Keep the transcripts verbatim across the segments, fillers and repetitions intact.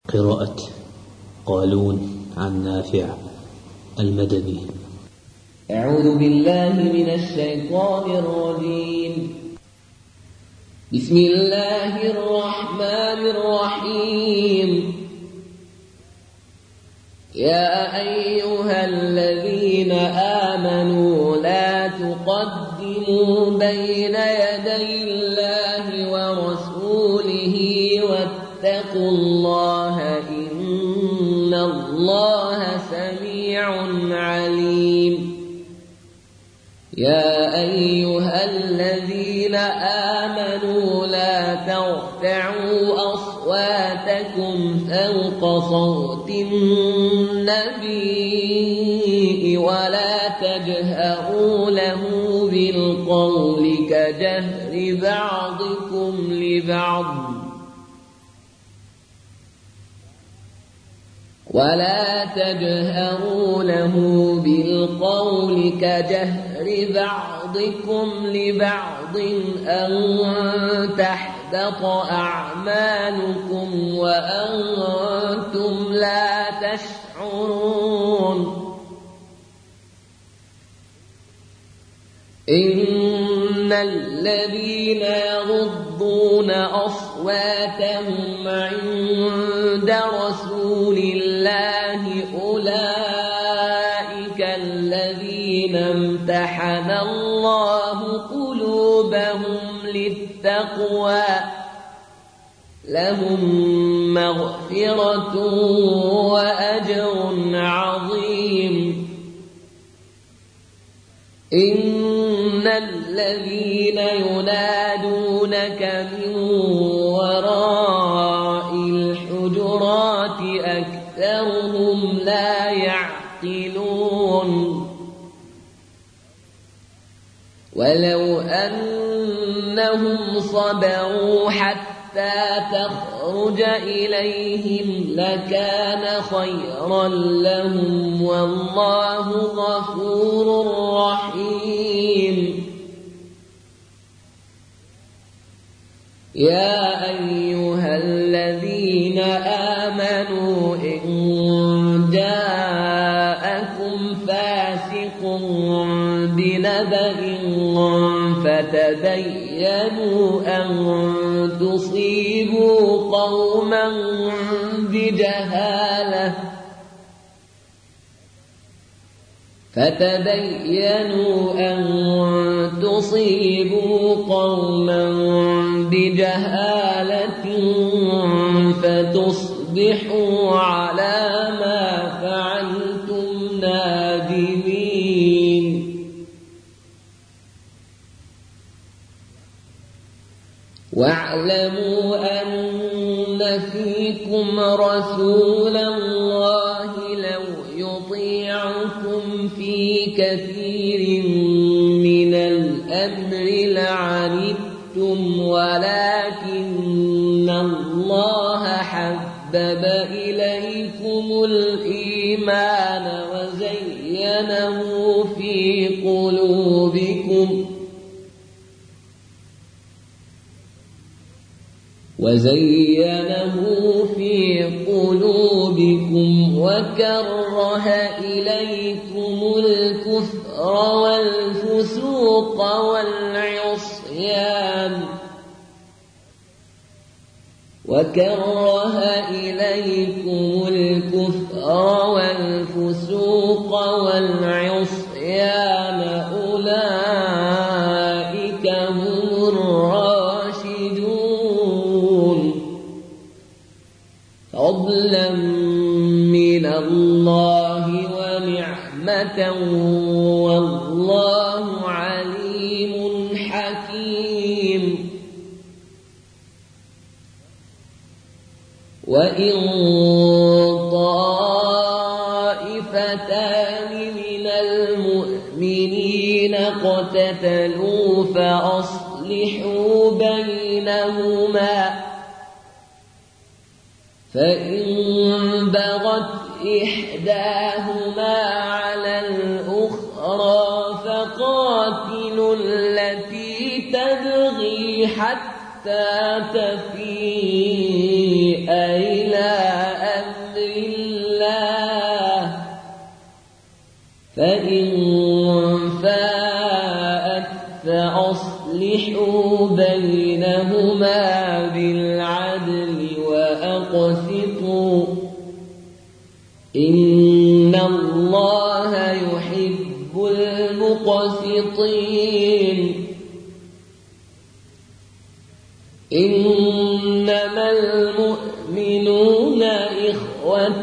قراءة قالون عن نافع المدني. أعوذ بالله من الشيطان الرجيم. بسم الله الرحمن الرحيم. يا أيها الذين آمنوا لا تقدموا بين يدي الله ورسوله واتقوا الله إن الله سميع عليم. يا أيها الذين آمنوا لا ترفعوا أصواتكم فوق صوت النبي ولا تجهروا له بالقول كجهر بعضكم لبعض ولا تجهروا له بالقول كجهر بعضكم لبعض أن تحبط أعمالكم وأنتم لا تشعرون. إن الذين يغضون أصواتهم عند رسول الله أولئك الذين امتحن الله قلوبهم للتقوى لهم مغفرة وأجر عظيم. إن الذين ينادونك من وراء الحجرات أكثرهم لا يعقلون. ولو أنهم صبروا حتى تخرج إليهم لكان خيرا لهم والله غفور رحيم. يا أيها الذين آمنوا إن جاءكم فاسق بنبأ فتبينوا أن تصيبوا قوما بجهالة فتبينوا أن تصيبوا قوما بجهالة فتصبحوا على ما فعلتم نادمين. واعلموا أن فيكم رسول الله لو يطيعكم في كثير من الأمر لعنتم ولكن الله حبب إليكم الإيمان وزينه في قلوبكم وزينه في قلوبكم وكره إليكم الكفر والفسوق والعصيان وكره إليكم الكفر والفسوق والعصيان أولئك هم الراشدون فضلا من الله ونعمة والله عليم حكيم. وإن طائفتان من المؤمنين اقتتلوا فأصلحوا بينهما فإن بغت إحداهما على الأخرى فقاتلوا التي تبغي حتى تفيء إلى فإن فاءت فأصلحوا بينهما بالعدل وأقسطوا إن الله يحب المقسطين إنما المؤمنون إخوة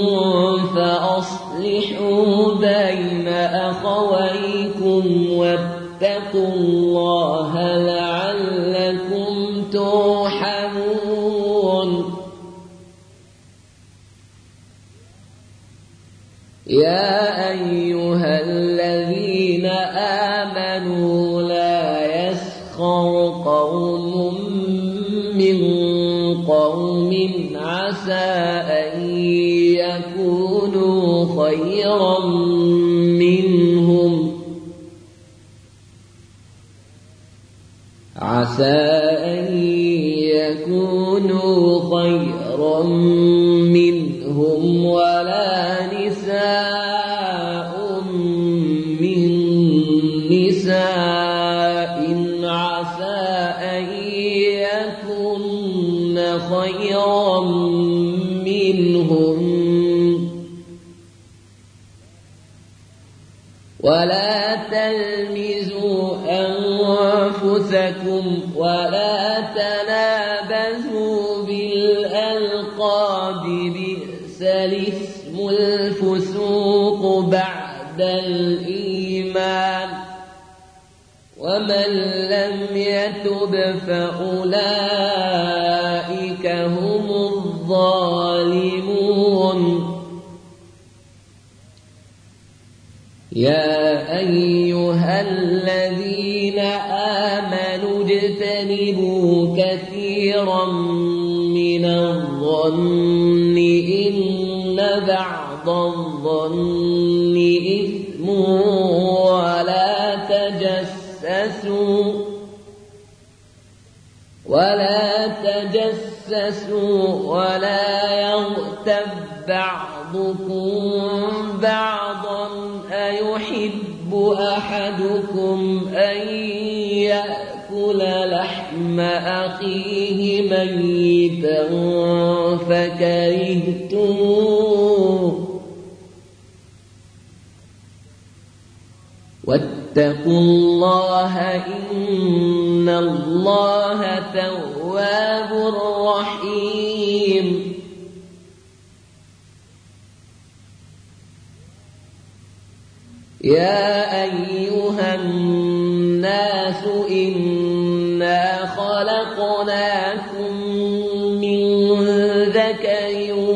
فأصلحوا بين أخويكم واتقوا الله لعلكم ترحمون يا أيها الذين آمنوا لا يسخر قوم من قوم عسى أن يكونوا خيرا منهم عسى أن يكونوا خيرا منهم ولا نساء من نساء عسى أن يكن خيرا منهم ولا تلمزوا أنفسكم ولا تنابزوا بالألقاب بئس الاسم الفسوق بعد الإيمان ومن لم يتب فأولئك هم الظالمون يا أيها الذين آمنوا اجتنبوا كثيرا من الظن إن بعض الظن إثم ولا تجسسوا ولا تجسسوا ولا يغتب بعضكم بعضا أيحب أحدكم أن يأكل لحم أخيه ميتا فكرهتموه واتقوا الله إن الله تواب رحيم يا أيها الناس إنا خلقناكم من ذكر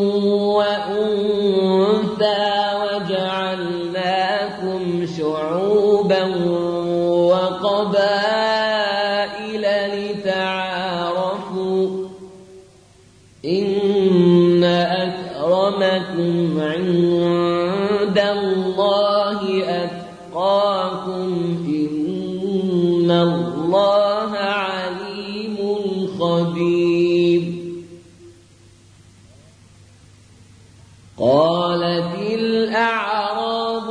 وأنثى وجعلناكم شعوبا وقبائل لتعارفوا إن أكرمكم عند الله أتقاكم إن الله عليم خبير قالت الأعراب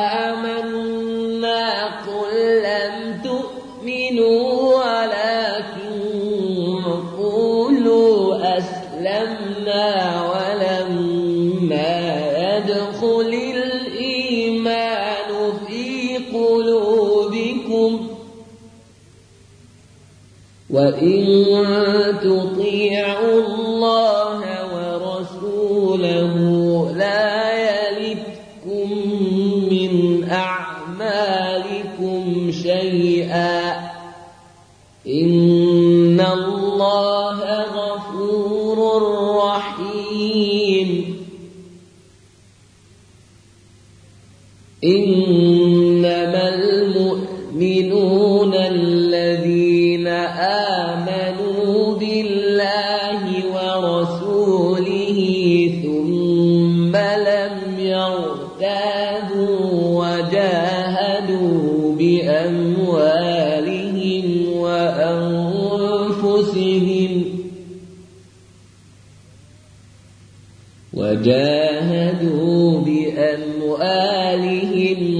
آمنا قل لم تؤمنوا ولكن قولوا أسلمنا ولما يدخل الإيمان في قلوبكم وإن تطيعوا الله ورسوله لا يلتكم من أعمالكم شيئا إن الله غفور رحيم إنما المؤمنون الذين آمنوا بالله ورسوله ثم لم يرتابوا وجاهدوا بأموالهم وأنفسهم وجاهدوا بأموالهم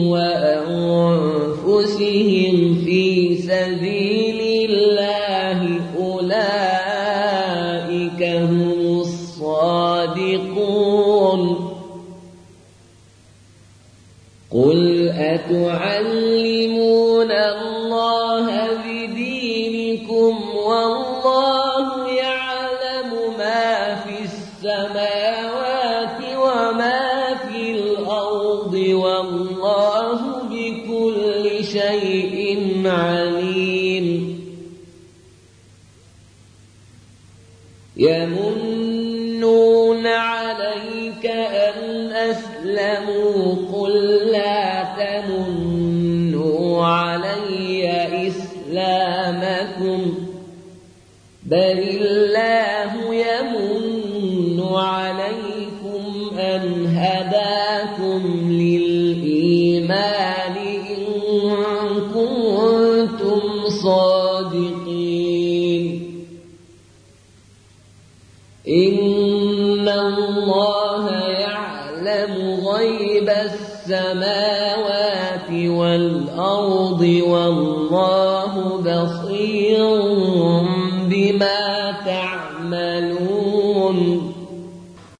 أنفسهم في سبيل الله أولئك هم الصادقون. قل أتعلمون الله بدينكم والله يعلم ما في السماوات وما في الأرض والله بكل شيء عليم. يمنون عليك أن أسلموا قل لا تمنوا علي إسلامكم بل الله يمن عليكم أن هداكم للإيمان إن كنتم صادقين. إن الله يعلم غيب السماوات والأرض والله بصير